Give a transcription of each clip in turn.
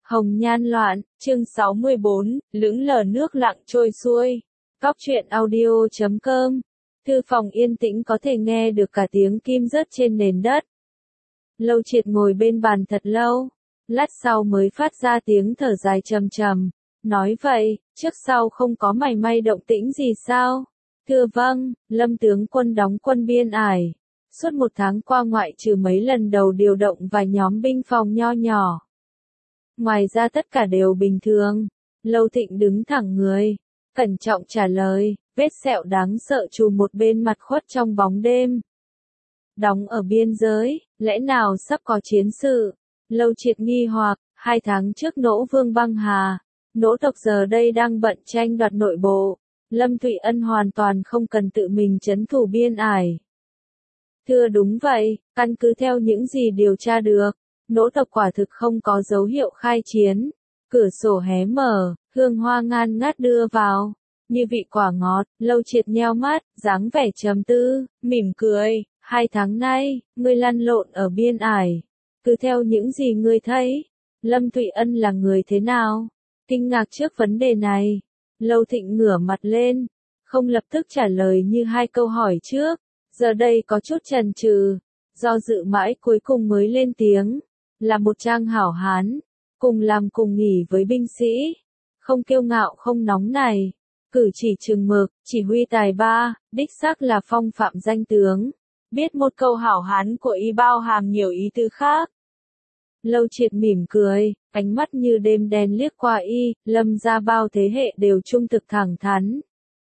Hồng nhan loạn, chương 64, lững lờ nước lặng trôi xuôi. Góc truyện audio.com. Thư phòng yên tĩnh có thể nghe được cả tiếng kim rớt trên nền đất. Lâu Triệt ngồi bên bàn thật lâu, lát sau mới phát ra tiếng thở dài trầm trầm. Nói vậy, trước sau không có mảy may động tĩnh gì sao? Thưa vâng, Lâm tướng quân đóng quân Biên Ải. Suốt một tháng qua ngoại trừ mấy lần đầu điều động vài nhóm binh phòng nho nhỏ. Ngoài ra tất cả đều bình thường. Lâu Thịnh đứng thẳng người, cẩn trọng trả lời, vết sẹo đáng sợ trùm một bên mặt khuất trong bóng đêm. Đóng ở biên giới, lẽ nào sắp có chiến sự? Lâu Triệt nghi hoặc, 2 tháng trước nỗ vương băng hà, nỗ tộc giờ đây đang bận tranh đoạt nội bộ. Lâm Thụy Ân hoàn toàn không cần tự mình trấn thủ Biên Ải. Thưa đúng vậy, căn cứ theo những gì điều tra được, nỗ tộc quả thực không có dấu hiệu khai chiến. Cửa sổ hé mở, hương hoa ngan ngát đưa vào, như vị quả ngọt. Lâu Triệt nheo mắt, dáng vẻ trầm tư, mỉm cười. 2 tháng nay, ngươi lăn lộn ở Biên Ải. Cứ theo những gì ngươi thấy, Lâm Thụy Ân là người thế nào? Kinh ngạc trước vấn đề này, Lâu Thịnh ngửa mặt lên, không lập tức trả lời như 2 câu hỏi trước. Giờ đây có chút chần chừ, do dự mãi cuối cùng mới lên tiếng. Là một trang hảo hán, cùng làm cùng nghỉ với binh sĩ, không kiêu ngạo không nóng nảy, cử chỉ chừng mực, chỉ huy tài ba, đích xác là phong phạm danh tướng. Biết một câu hảo hán của y bao hàm nhiều ý tứ khác. Lâu Triệt mỉm cười, ánh mắt như đêm đen liếc qua y, Lâm gia bao thế hệ đều trung thực thẳng thắn.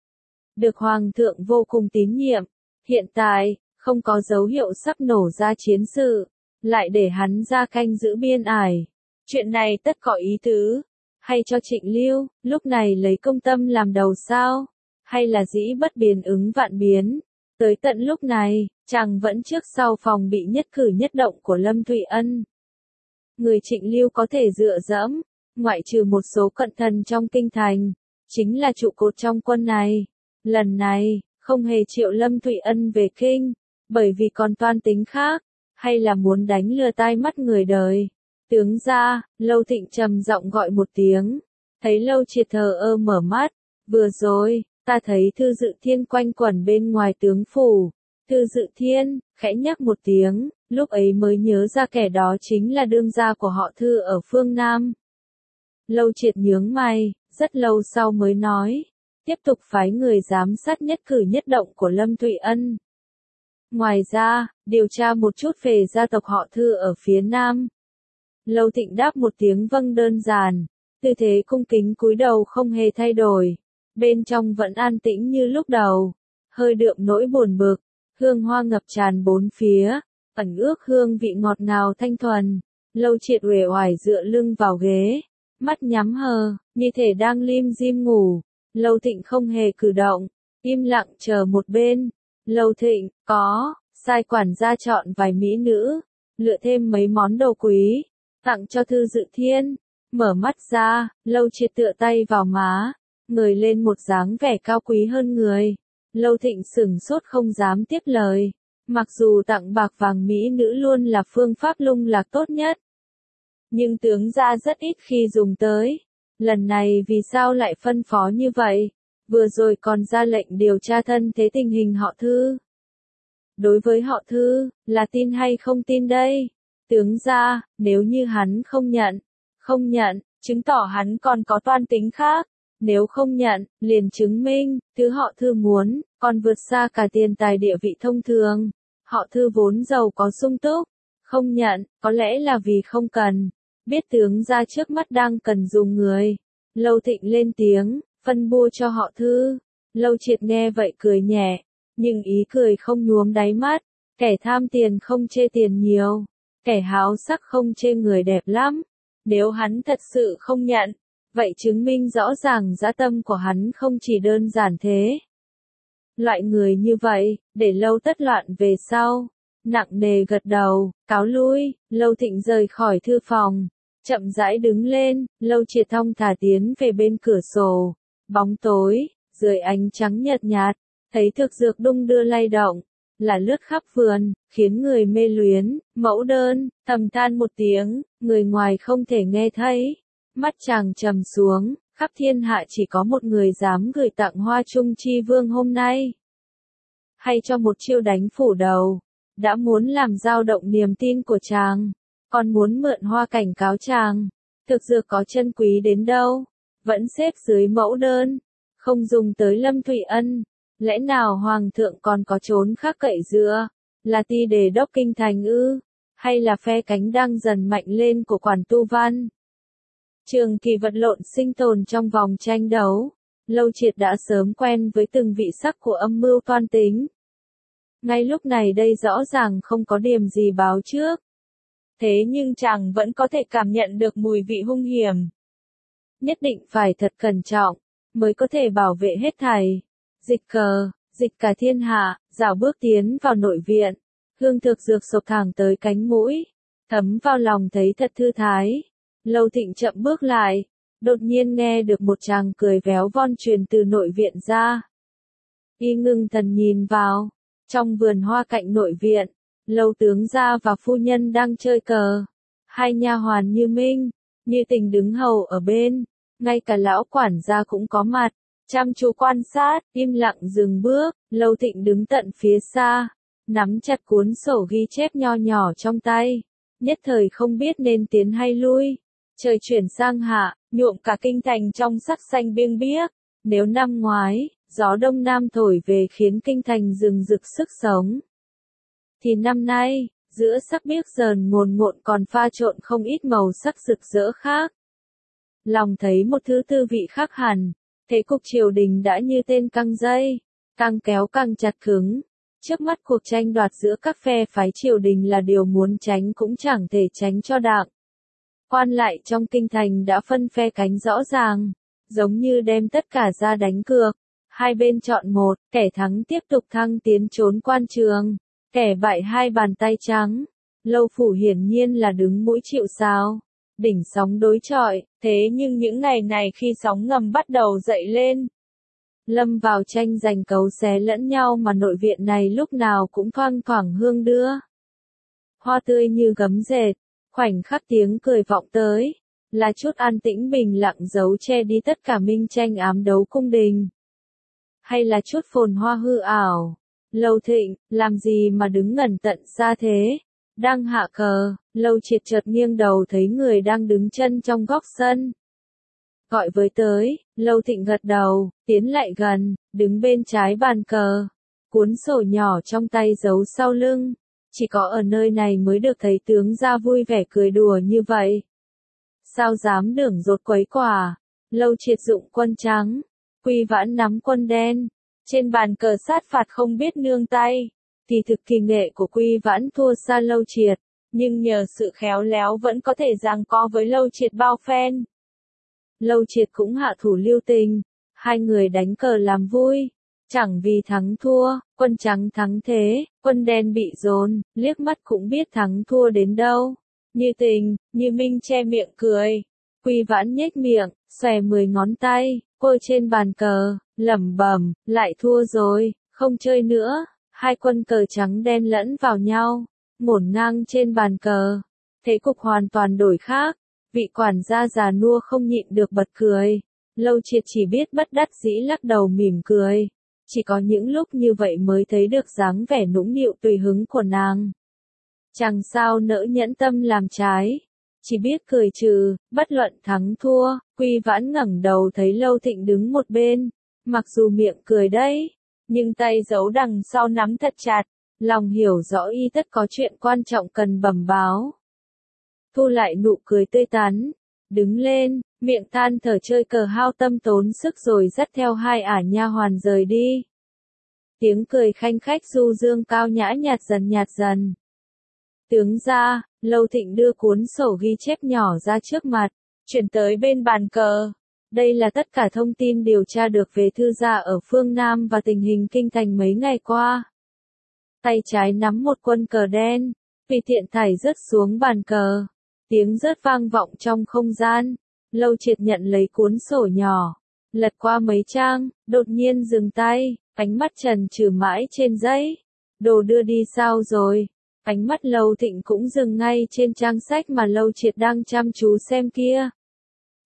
Được Hoàng thượng vô cùng tín nhiệm, hiện tại, không có dấu hiệu sắp nổ ra chiến sự. Lại để hắn ra canh giữ Biên Ải. Chuyện này tất có ý tứ. Hay cho Trịnh Lưu, lúc này lấy công tâm làm đầu sao? Hay là dĩ bất biến ứng vạn biến? Tới tận lúc này, chàng vẫn trước sau phòng bị nhất cử nhất động của Lâm Thụy Ân. Người Trịnh Lưu có thể dựa dẫm, ngoại trừ một số cận thần trong kinh thành, chính là trụ cột trong quân này. Lần này, không hề triệu Lâm Thụy Ân về kinh, bởi vì còn toan tính khác. Hay là muốn đánh lừa tai mắt người đời. Tướng ra, Lâu Thịnh trầm giọng gọi một tiếng. Thấy Lâu Triệt thờ ơ mở mắt. Vừa rồi, ta thấy Thư Dự Thiên quanh quẩn bên ngoài tướng phủ. Thư Dự Thiên, khẽ nhắc một tiếng, lúc ấy mới nhớ ra kẻ đó chính là đương gia của họ Thư ở phương Nam. Lâu Triệt nhướng mày, rất lâu sau mới nói. Tiếp tục phái người giám sát nhất cử nhất động của Lâm Thụy Ân. Ngoài ra, điều tra một chút về gia tộc họ Thư ở phía Nam. Lâu Thịnh đáp một tiếng vâng đơn giản, tư thế cung kính cúi đầu không hề thay đổi. Bên trong vẫn an tĩnh như lúc đầu, hơi đượm nỗi buồn bực, hương hoa ngập tràn bốn phía, ẩn ước hương vị ngọt ngào thanh thuần. Lâu Triệt uể oải dựa lưng vào ghế, mắt nhắm hờ, như thể đang lim dim ngủ. Lâu Thịnh không hề cử động, im lặng chờ một bên. Lâu Thịnh, có, sai quản gia chọn vài mỹ nữ, lựa thêm mấy món đồ quý, tặng cho Thư Dự Thiên. Mở mắt ra, Lâu Triệt tựa tay vào má, ngời lên một dáng vẻ cao quý hơn người. Lâu Thịnh sửng sốt không dám tiếp lời, mặc dù tặng bạc vàng mỹ nữ luôn là phương pháp lung lạc tốt nhất. Nhưng tướng gia rất ít khi dùng tới, lần này vì sao lại phân phó như vậy? Vừa rồi còn ra lệnh điều tra thân thế tình hình họ Thư. Đối với họ Thư, là tin hay không tin đây? Tướng gia, nếu như hắn không nhận, chứng tỏ hắn còn có toan tính khác. Nếu không nhận, liền chứng minh, thứ họ Thư muốn, còn vượt xa cả tiền tài địa vị thông thường. Họ Thư vốn giàu có sung túc. Không nhận, có lẽ là vì không cần. Biết tướng gia trước mắt đang cần dùng người. Lâu Thịnh lên tiếng. Phân bua cho họ Thư. Lâu Triệt nghe vậy cười nhẹ, nhưng ý cười không nhuốm đáy mắt. Kẻ tham tiền không chê tiền nhiều, kẻ háo sắc không chê người đẹp lắm. Nếu hắn thật sự không nhận, vậy chứng minh rõ ràng dã tâm của hắn không chỉ đơn giản thế. Loại người như vậy, để Lâu tất loạn về sau. Nặng nề gật đầu, cáo lui. Lâu Thịnh rời khỏi thư phòng, chậm rãi đứng lên. Lâu Triệt thong thả tiến về bên cửa sổ. Bóng tối, dưới ánh trắng nhợt nhạt, thấy thực dược đung đưa lay động, là lướt khắp vườn, khiến người mê luyến. Mẫu đơn, thầm than một tiếng, người ngoài không thể nghe thấy, Mắt chàng trầm xuống, khắp thiên hạ chỉ có một người dám gửi tặng hoa trung chi vương hôm nay. Hay cho một chiêu đánh phủ đầu, đã muốn làm dao động niềm tin của chàng, còn muốn mượn hoa cảnh cáo chàng, thực dược có chân quý đến đâu, vẫn xếp dưới mẫu đơn, không dùng tới Lâm Thụy Ân, lẽ nào hoàng thượng còn có trốn khác cậy dựa, là ti đề đốc kinh thành ư, hay là phe cánh đang dần mạnh lên của Quản Tu Văn. Trường kỳ vật lộn sinh tồn trong vòng tranh đấu, Lâu Triệt đã sớm quen với từng vị sắc của âm mưu toan tính. Ngay lúc này đây rõ ràng không có điểm gì báo trước. Thế nhưng chàng vẫn có thể cảm nhận được mùi vị hung hiểm. Nhất định phải thật cẩn trọng, mới có thể bảo vệ hết thảy. Dịch cờ, dịch cả thiên hạ, rảo bước tiến vào nội viện. Hương thực dược sộc thẳng tới cánh mũi. Thấm vào lòng thấy thật thư thái. Lâu Thịnh chậm bước lại. Đột nhiên nghe được một chàng cười véo von truyền từ nội viện ra. Y ngưng thần nhìn vào. Trong vườn hoa cạnh nội viện, Lâu tướng gia và phu nhân đang chơi cờ. Hai nha hoàn Như Minh, Như Tình đứng hầu ở bên, ngay cả lão quản gia cũng có mặt, chăm chú quan sát, im lặng dừng bước. Lâu Thịnh đứng tận phía xa, nắm chặt cuốn sổ ghi chép nho nhỏ trong tay, nhất thời không biết nên tiến hay lui. Trời chuyển sang hạ, nhuộm cả kinh thành trong sắc xanh biêng biếc. Nếu năm ngoái, gió đông nam thổi về khiến kinh thành rừng rực sức sống, thì năm nay, giữa sắc biếc dờn ngồn ngộn còn pha trộn không ít màu sắc rực rỡ khác. Lòng thấy một thứ tư vị khác hẳn, thế cục triều đình đã như tên căng dây, càng kéo càng chặt cứng. Trước mắt cuộc tranh đoạt giữa các phe phái triều đình là điều muốn tránh cũng chẳng thể tránh cho đặng. Quan lại trong kinh thành đã phân phe cánh rõ ràng, giống như đem tất cả ra đánh cược. Hai bên chọn một, kẻ thắng tiếp tục thăng tiến trốn quan trường, kẻ bại hai bàn tay trắng. Lâu Phủ hiển nhiên là đứng mũi chịu sào, đỉnh sóng đối chọi, thế nhưng những ngày này khi sóng ngầm bắt đầu dậy lên, lâm vào tranh giành cấu xé lẫn nhau mà nội viện này lúc nào cũng thoang thoảng hương đưa. Hoa tươi như gấm dệt, khoảnh khắc tiếng cười vọng tới, là chút an tĩnh bình lặng giấu che đi tất cả minh tranh ám đấu cung đình. Hay là chút phồn hoa hư ảo. Lâu Thịnh, làm gì mà đứng ngẩn tận xa thế? Đang hạ cờ, Lâu Triệt chợt nghiêng đầu thấy người đang đứng chân trong góc sân. Gọi với tới, Lâu Thịnh gật đầu, tiến lại gần, đứng bên trái bàn cờ. Cuốn sổ nhỏ trong tay giấu sau lưng. Chỉ có ở nơi này mới được thấy tướng gia vui vẻ cười đùa như vậy. Sao dám đường dột quấy quả? Lâu Triệt dụng quân trắng, Quy Vãn nắm quân đen. Trên bàn cờ sát phạt không biết nương tay. Thì thực kỳ nghệ của Quy Vãn thua xa Lâu Triệt, nhưng nhờ sự khéo léo vẫn có thể giằng co với Lâu Triệt bao phen. Lâu Triệt cũng hạ thủ lưu tình, hai người đánh cờ làm vui. Chẳng vì thắng thua, quân trắng thắng thế, quân đen bị dồn, liếc mắt cũng biết thắng thua đến đâu. Như Tình, Như Minh che miệng cười. Quy Vãn nhếch miệng, xòe 10 ngón tay, cô trên bàn cờ, lẩm bẩm, lại thua rồi, không chơi nữa. Hai quân cờ trắng đen lẫn vào nhau, ngổn ngang trên bàn cờ. Thế cục hoàn toàn đổi khác, vị quản gia già nua không nhịn được bật cười. Lâu Triệt chỉ biết bất đắc dĩ lắc đầu mỉm cười. Chỉ có những lúc như vậy mới thấy được dáng vẻ nũng nịu tùy hứng của nàng. Chẳng sao nỡ nhẫn tâm làm trái, chỉ biết cười trừ, bất luận thắng thua. Quy Vãn ngẩng đầu thấy Lâu Thịnh đứng một bên, mặc dù miệng cười đấy, nhưng tay giấu đằng sau nắm thật chặt, lòng hiểu rõ y tất có chuyện quan trọng cần bẩm báo. Thu lại nụ cười tươi tắn, đứng lên, miệng than thở chơi cờ hao tâm tốn sức rồi dắt theo hai ả nha hoàn rời đi. Tiếng cười khanh khách du dương cao nhã nhạt dần. Tướng gia, Lâu Thịnh đưa cuốn sổ ghi chép nhỏ ra trước mặt, chuyển tới bên bàn cờ. Đây là tất cả thông tin điều tra được về thư gia ở phương Nam và tình hình kinh thành mấy ngày qua. Tay trái nắm một quân cờ đen, tùy tiện thảy rớt xuống bàn cờ. Tiếng rớt vang vọng trong không gian. Lâu Triệt nhận lấy cuốn sổ nhỏ, lật qua mấy trang, đột nhiên dừng tay, ánh mắt trần trừ mãi trên giấy. Đồ đưa đi sao rồi? Ánh mắt Lâu Thịnh cũng dừng ngay trên trang sách mà Lâu Triệt đang chăm chú xem kia.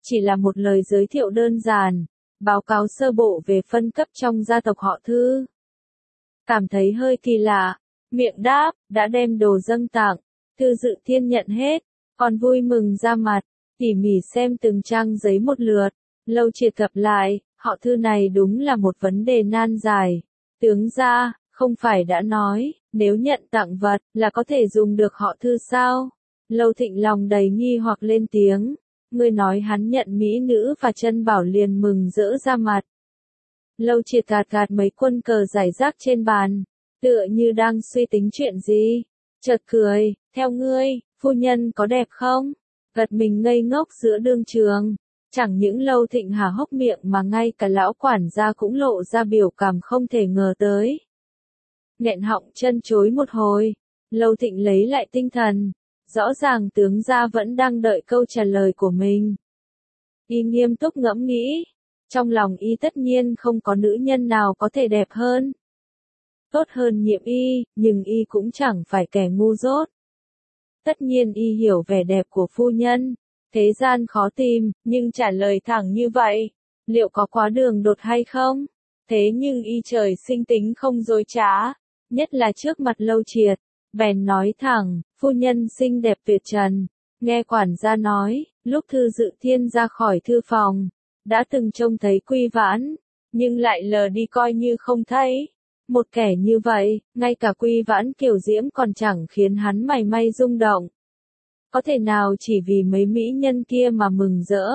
chỉ là một lời giới thiệu đơn giản, báo cáo sơ bộ về phân cấp trong gia tộc họ Thư. Cảm thấy hơi kỳ lạ, miệng đáp, đã đem đồ dâng tặng. Thư Dự Thiên nhận hết, còn vui mừng ra mặt, tỉ mỉ xem từng trang giấy một lượt. Lâu Triệt gặp lại, họ Thư này đúng là một vấn đề nan giải. Tướng gia, không phải đã nói, nếu nhận tặng vật là có thể dùng được họ Thư sao? Lâu Thịnh lòng đầy nghi hoặc lên tiếng. Ngươi nói hắn nhận mỹ nữ và chân bảo liền mừng rỡ ra mặt. Lâu Triệt gạt gạt mấy quân cờ rải rác trên bàn, tựa như đang suy tính chuyện gì. Chợt cười, theo ngươi, phu nhân có đẹp không? Gật mình ngây ngốc giữa đương trường. Chẳng những Lâu Thịnh há hốc miệng mà ngay cả lão quản gia cũng lộ ra biểu cảm không thể ngờ tới. Nghẹn họng chân chối một hồi, Lâu Thịnh lấy lại tinh thần, rõ ràng tướng gia vẫn đang đợi câu trả lời của mình. Y nghiêm túc ngẫm nghĩ, trong lòng y tất nhiên không có nữ nhân nào có thể đẹp hơn. Tốt hơn Nhiệm Y, nhưng y cũng chẳng phải kẻ ngu dốt. Tất nhiên y hiểu vẻ đẹp của phu nhân, thế gian khó tìm, nhưng trả lời thẳng như vậy, liệu có quá đường đột hay không? Thế nhưng y trời sinh tính không dối trá, nhất là trước mặt Lâu Triệt, bèn nói thẳng, phu nhân xinh đẹp tuyệt trần. Nghe quản gia nói, lúc Thư Dự Thiên ra khỏi thư phòng, đã từng trông thấy Quy Vãn, nhưng lại lờ đi coi như không thấy. Một kẻ như vậy, ngay cả Quy Vãn kiều diễm còn chẳng khiến hắn mảy may rung động. Có thể nào chỉ vì mấy mỹ nhân kia mà mừng rỡ?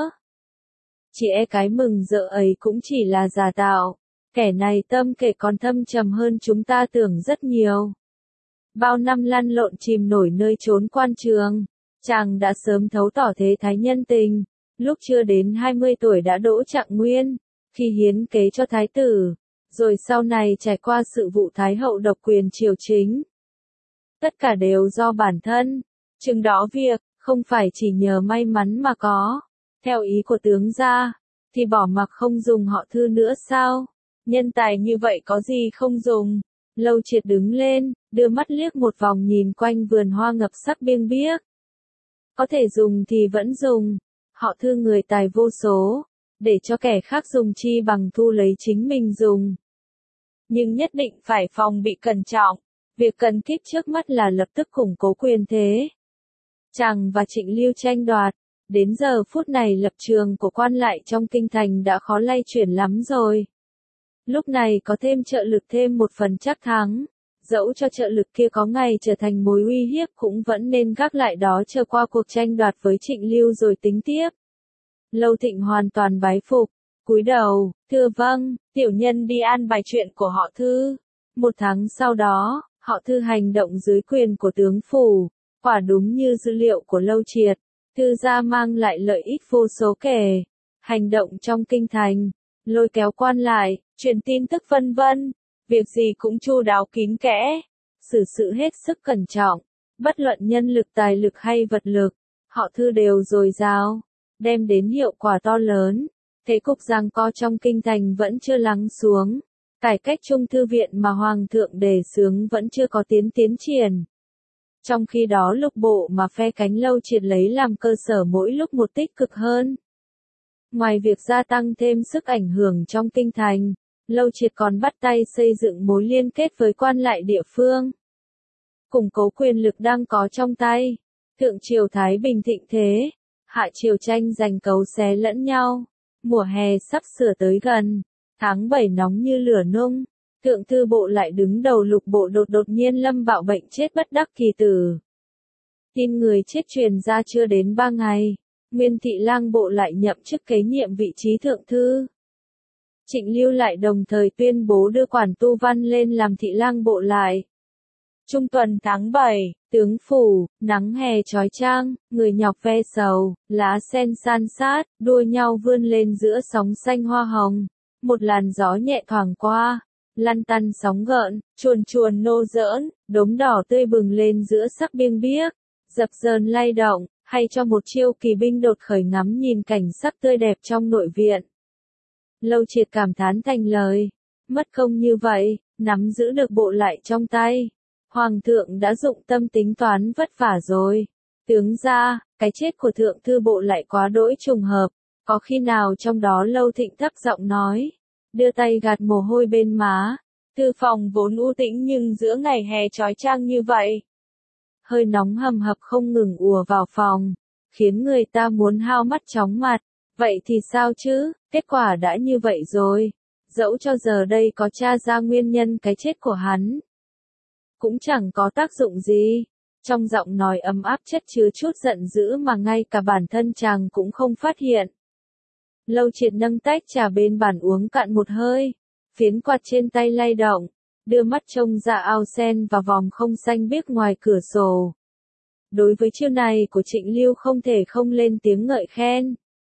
Chỉ e cái mừng rỡ ấy cũng chỉ là giả tạo. Kẻ này tâm kể còn thâm trầm hơn chúng ta tưởng rất nhiều. Bao năm lăn lộn chìm nổi nơi chốn quan trường, chàng đã sớm thấu tỏ thế thái nhân tình. Lúc chưa đến 20 tuổi đã đỗ trạng nguyên, khi hiến kế cho thái tử, rồi sau này trải qua sự vụ thái hậu độc quyền triều chính. Tất cả đều do bản thân, chừng đó việc, không phải chỉ nhờ may mắn mà có. Theo ý của tướng gia, thì bỏ mặc không dùng họ Thư nữa sao? Nhân tài như vậy có gì không dùng? Lâu Triệt đứng lên, đưa mắt liếc một vòng nhìn quanh vườn hoa ngập sắc biêng biếc. Có thể dùng thì vẫn dùng. Họ Thư người tài vô số, để cho kẻ khác dùng chi bằng thu lấy chính mình dùng. Nhưng nhất định phải phòng bị cẩn trọng, việc cần kíp trước mắt là lập tức củng cố quyền thế. Chàng và Trịnh Lưu tranh đoạt, đến giờ phút này lập trường của quan lại trong kinh thành đã khó lay chuyển lắm rồi. Lúc này có thêm trợ lực thêm một phần chắc thắng, dẫu cho trợ lực kia có ngày trở thành mối uy hiếp cũng vẫn nên gác lại đó chờ qua cuộc tranh đoạt với Trịnh Lưu rồi tính tiếp. Lâu Thịnh hoàn toàn bái phục, cúi đầu, thưa vâng, tiểu nhân đi an bài chuyện của họ Thư. Một tháng sau đó, họ Thư hành động dưới quyền của tướng phủ, quả đúng như dữ liệu của Lâu Triệt, Thư gia mang lại lợi ích vô số kể. Hành động trong kinh thành, lôi kéo quan lại, truyền tin tức vân vân, việc gì cũng chu đáo kín kẽ, xử sự hết sức cẩn trọng, bất luận nhân lực tài lực hay vật lực, họ Thư đều dồi dào, đem đến hiệu quả to lớn. Thế cục giằng co trong kinh thành vẫn chưa lắng xuống, cải cách trung thư viện mà hoàng thượng đề xướng vẫn chưa có tiến triển. Trong khi đó lục bộ mà phe cánh Lâu Triệt lấy làm cơ sở mỗi lúc một tích cực hơn. Ngoài việc gia tăng thêm sức ảnh hưởng trong kinh thành, Lâu Triệt còn bắt tay xây dựng mối liên kết với quan lại địa phương. Củng cố quyền lực đang có trong tay. Thượng triều Thái Bình thịnh thế, hạ triều tranh giành cấu xé lẫn nhau. Mùa hè sắp sửa tới gần, tháng 7 nóng như lửa nung. Thượng thư bộ lại đứng đầu lục bộ đột nhiên lâm bạo bệnh chết bất đắc kỳ tử. Tin người chết truyền ra chưa đến 3 ngày, Nguyên thị lang bộ lại nhậm chức kế nhiệm vị trí thượng thư. Trịnh Lưu lại đồng thời tuyên bố đưa Quản Tu Văn lên làm thị lang bộ lại. Trung tuần tháng 7, tướng phủ, nắng hè chói chang, người nhọc ve sầu, lá sen san sát, đua nhau vươn lên giữa sóng xanh hoa hồng. Một làn gió nhẹ thoảng qua, lăn tăn sóng gợn, chuồn chuồn nô giỡn, đốm đỏ tươi bừng lên giữa sắc biêng biếc, dập dờn lay động, hay cho một chiêu kỳ binh đột khởi ngắm nhìn cảnh sắc tươi đẹp trong nội viện. Lâu Triệt cảm thán thành lời, mất công như vậy, nắm giữ được bộ lại trong tay. Hoàng thượng đã dụng tâm tính toán vất vả rồi. Tướng gia, cái chết của thượng thư bộ lại quá đỗi trùng hợp, Có khi nào trong đó Lâu Thịnh thấp giọng nói, đưa tay gạt mồ hôi bên má. Thư phòng vốn u tĩnh nhưng giữa ngày hè chói chang như vậy, hơi nóng hầm hập không ngừng ùa vào phòng, khiến người ta muốn hao mắt chóng mặt. Vậy thì sao chứ, kết quả đã như vậy rồi. Dẫu cho giờ đây có tra ra nguyên nhân cái chết của hắn, cũng chẳng có tác dụng gì. Trong giọng nói ấm áp chất chứa chút giận dữ mà ngay cả bản thân chàng cũng không phát hiện. Lâu Triệt nâng tách trà bên bàn uống cạn một hơi, phiến quạt trên tay lay động, đưa mắt trông ra ao sen và vòm không xanh biếc ngoài cửa sổ. Đối với chiêu này của Trịnh Lưu không thể không lên tiếng ngợi khen.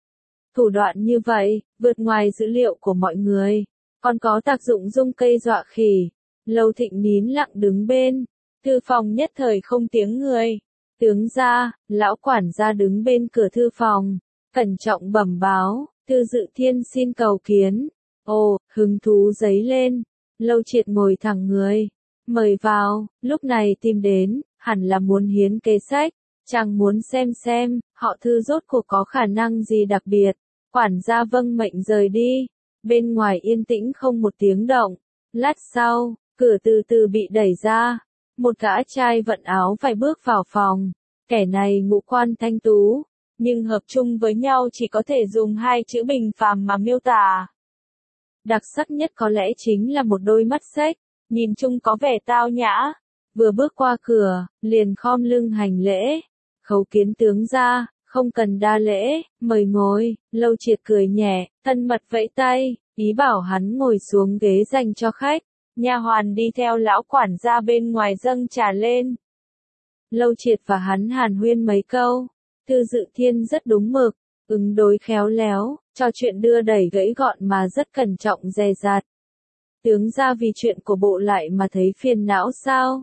Thủ đoạn như vậy, vượt ngoài dữ liệu của mọi người, còn có tác dụng dung cây dọa khỉ. Lâu Thịnh nín lặng đứng bên, thư phòng nhất thời không tiếng người. Tướng gia, lão quản gia đứng bên cửa thư phòng, cẩn trọng bẩm báo, Thư Dự Thiên xin cầu kiến. Ồ, hứng thú dấy lên, Lâu Triệt ngồi thẳng người, mời vào, lúc này tìm đến, hẳn là muốn hiến kế sách, chàng muốn xem, họ Thư rốt cuộc có khả năng gì đặc biệt. Quản gia vâng mệnh rời đi, bên ngoài yên tĩnh không một tiếng động. Lát sau, cửa từ từ bị đẩy ra, một gã trai vận áo vải bước vào phòng. Kẻ này ngũ quan thanh tú, nhưng hợp chung với nhau chỉ có thể dùng hai chữ bình phàm mà miêu tả. Đặc sắc nhất có lẽ chính là một đôi mắt xếch, nhìn chung có vẻ tao nhã. Vừa bước qua cửa, liền khom lưng hành lễ. Khấu kiến tướng gia, không cần đa lễ, mời ngồi. Lâu Triệt cười nhẹ, thân mật vẫy tay, ý bảo hắn ngồi xuống ghế dành cho khách. Nha hoàn đi theo lão quản gia bên ngoài dâng trà lên. Lâu Triệt và hắn hàn huyên mấy câu. Thư Dự Thiên rất đúng mực, ứng đối khéo léo, trò chuyện đưa đẩy gãy gọn mà rất cẩn trọng dè dặt. Tướng gia vì chuyện của bộ lại mà thấy phiền não sao?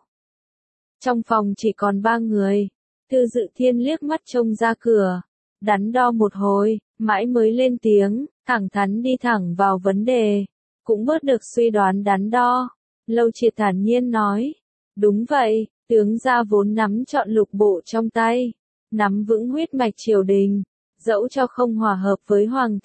Trong phòng chỉ còn 3 người. Thư Dự Thiên liếc mắt trông ra cửa, đắn đo một hồi, mãi mới lên tiếng, thẳng thắn đi thẳng vào vấn đề, cũng bớt được suy đoán đắn đo. Lâu Triệt thản nhiên nói, đúng vậy, tướng gia vốn nắm trọn lục bộ trong tay, nắm vững huyết mạch triều đình, dẫu cho không hòa hợp với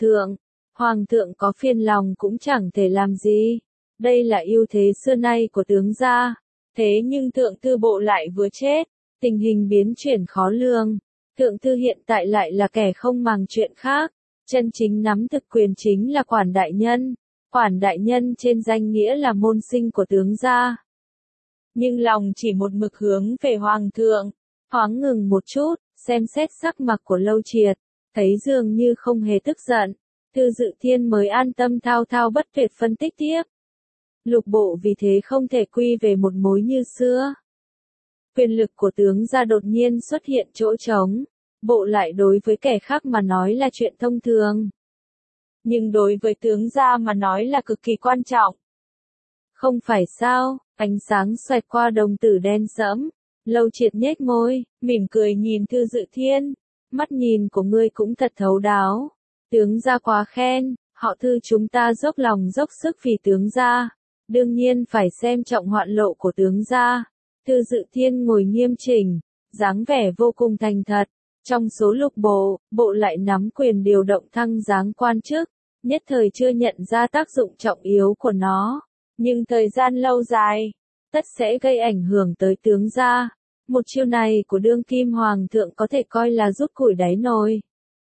hoàng thượng có phiền lòng cũng chẳng thể làm gì. Đây là ưu thế xưa nay của tướng gia. Thế nhưng thượng thư bộ lại vừa chết, tình hình biến chuyển khó lường. Thượng thư hiện tại lại là kẻ không màng chuyện khác, chân chính nắm thực quyền chính là quản đại nhân. Quản đại nhân trên danh nghĩa là môn sinh của tướng gia, nhưng lòng chỉ một mực hướng về hoàng thượng. Thoáng ngừng một chút, xem xét sắc mặt của Lâu Triệt, thấy dường như không hề tức giận. Thư Dự Thiên mới an tâm thao thao bất tuyệt phân tích tiếp. Lục bộ vì thế không thể quy về một mối như xưa. Quyền lực của tướng gia đột nhiên xuất hiện chỗ trống, bộ lại đối với kẻ khác mà nói là chuyện thông thường. Nhưng đối với tướng gia mà nói là cực kỳ quan trọng. Không phải sao? Ánh sáng xoẹt qua đồng tử đen sẫm. Lâu Triệt nhếch môi, mỉm cười nhìn Thư Dự Thiên. Mắt nhìn của ngươi cũng thật thấu đáo. Tướng gia quá khen, họ Thư chúng ta dốc lòng dốc sức vì tướng gia. Đương nhiên phải xem trọng hoạn lộ của tướng gia. Thư Dự Thiên ngồi nghiêm chỉnh, dáng vẻ vô cùng thành thật. Trong số lục bộ lại nắm quyền điều động thăng giáng quan chức, nhất thời chưa nhận ra tác dụng trọng yếu của nó. Nhưng thời gian lâu dài, tất sẽ gây ảnh hưởng tới tướng gia. Một chiêu này của đương kim hoàng thượng có thể coi là rút củi đáy nồi.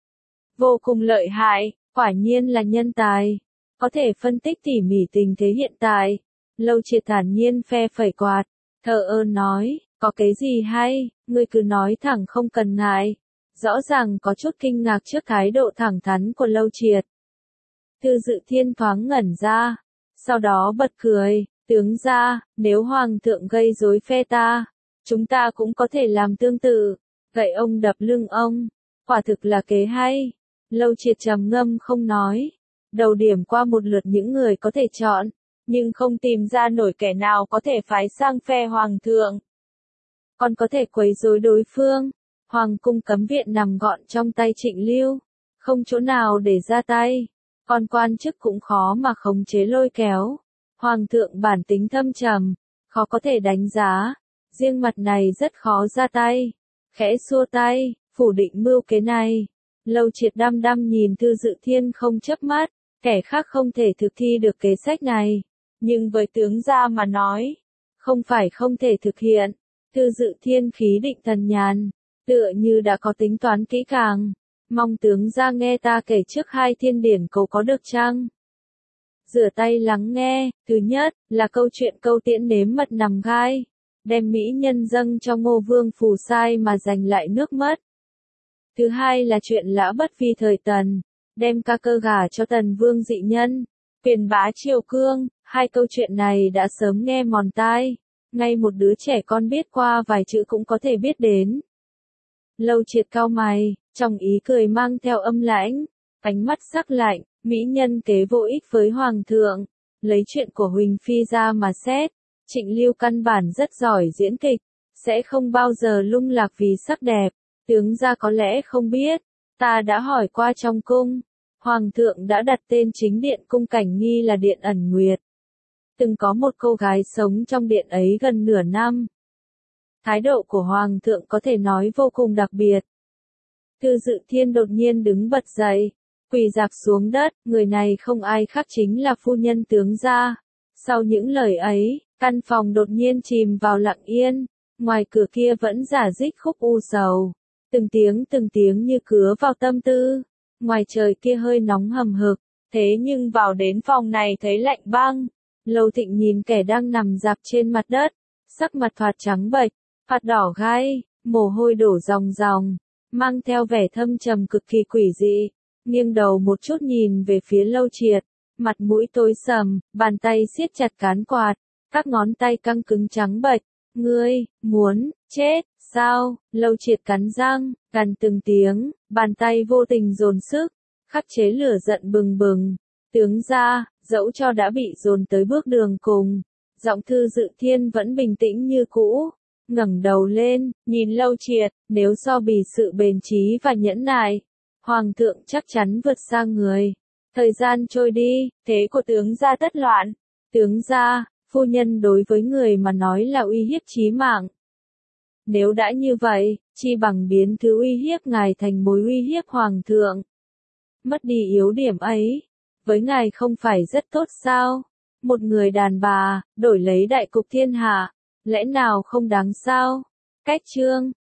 Vô cùng lợi hại, quả nhiên là nhân tài. Có thể phân tích tỉ mỉ tình thế hiện tại. Lâu Triệt thản nhiên phe phẩy quạt, thờ ơ nói, có cái gì hay, ngươi cứ nói thẳng không cần ngại. Rõ ràng có chút kinh ngạc trước thái độ thẳng thắn của Lâu Triệt. Thư Dự Thiên thoáng ngẩn ra, sau đó bật cười, tướng gia, nếu hoàng thượng gây rối phe ta, chúng ta cũng có thể làm tương tự, gậy ông đập lưng ông, quả thực là kế hay. Lâu Triệt trầm ngâm không nói, đầu điểm qua một lượt những người có thể chọn, nhưng không tìm ra nổi kẻ nào có thể phái sang phe hoàng thượng. Còn có thể quấy rối đối phương. Hoàng cung cấm viện nằm gọn trong tay Trịnh Lưu, không chỗ nào để ra tay. Còn quan chức cũng khó mà khống chế lôi kéo. Hoàng thượng bản tính thâm trầm, khó có thể đánh giá. Riêng mặt này rất khó ra tay. Khẽ xua tay, phủ định mưu kế này. Lâu Triệt đăm đăm nhìn Thư Dự Thiên không chớp mắt, kẻ khác không thể thực thi được kế sách này, nhưng với tướng gia mà nói, không phải không thể thực hiện. Thư Dự Thiên khí định thần nhàn, tựa như đã có tính toán kỹ càng, mong tướng gia nghe ta kể trước hai thiên điển câu có được chăng? Rửa tay lắng nghe, thứ nhất, là câu chuyện câu tiễn nếm mật nằm gai, đem mỹ nhân dâng cho Ngô Vương Phù Sai mà giành lại nước mất. Thứ hai là chuyện Lã Bất Vi thời Tần, đem ca cơ gả cho Tần Vương dị nhân, quyền bá triều cương, hai câu chuyện này đã sớm nghe mòn tai, ngay một đứa trẻ con biết qua vài chữ cũng có thể biết đến. Lâu Triệt cau mày, trong ý cười mang theo âm lãnh, ánh mắt sắc lạnh, mỹ nhân kế vô ích với hoàng thượng, lấy chuyện của Huỳnh Phi ra mà xét, Trịnh Lưu căn bản rất giỏi diễn kịch, sẽ không bao giờ lung lạc vì sắc đẹp, tướng gia có lẽ không biết, ta đã hỏi qua trong cung, hoàng thượng đã đặt tên chính điện cung Cảnh Nghi là Điện Ẩn Nguyệt. Từng có một cô gái sống trong điện ấy gần nửa năm. Thái độ của hoàng thượng có thể nói vô cùng đặc biệt. Thư Dự Thiên đột nhiên đứng bật dậy, quỳ rạp xuống đất, người này không ai khác chính là phu nhân tướng gia. Sau những lời ấy, căn phòng đột nhiên chìm vào lặng yên, ngoài cửa kia vẫn rả rích khúc u sầu, từng tiếng như cứa vào tâm tư. Ngoài trời kia hơi nóng hầm hực, thế nhưng vào đến phòng này thấy lạnh băng. Lâu Thịnh nhìn kẻ đang nằm rạp trên mặt đất, sắc mặt thoạt trắng bệch, mặt đỏ gai, mồ hôi đổ ròng ròng, mang theo vẻ thâm trầm cực kỳ quỷ dị, nghiêng đầu một chút nhìn về phía Lâu Triệt, mặt mũi tối sầm, bàn tay siết chặt cán quạt, các ngón tay căng cứng trắng bệch. Ngươi, muốn, chết, sao? Lâu Triệt cắn răng, gằn từng tiếng, bàn tay vô tình dồn sức, khắc chế lửa giận bừng bừng. Tướng gia, dẫu cho đã bị dồn tới bước đường cùng, giọng Thư Dự Thiên vẫn bình tĩnh như cũ, ngẩng đầu lên, nhìn Lâu Triệt, nếu so bì sự bền trí và nhẫn nại, hoàng thượng chắc chắn vượt xa người. Thời gian trôi đi, thế của tướng gia tất loạn. Tướng gia, phu nhân đối với người mà nói là uy hiếp chí mạng. Nếu đã như vậy, chi bằng biến thứ uy hiếp ngài thành mối uy hiếp hoàng thượng. Mất đi yếu điểm ấy, với ngài không phải rất tốt sao? Một người đàn bà, đổi lấy đại cục thiên hạ, lẽ nào không đáng sao? Cách chương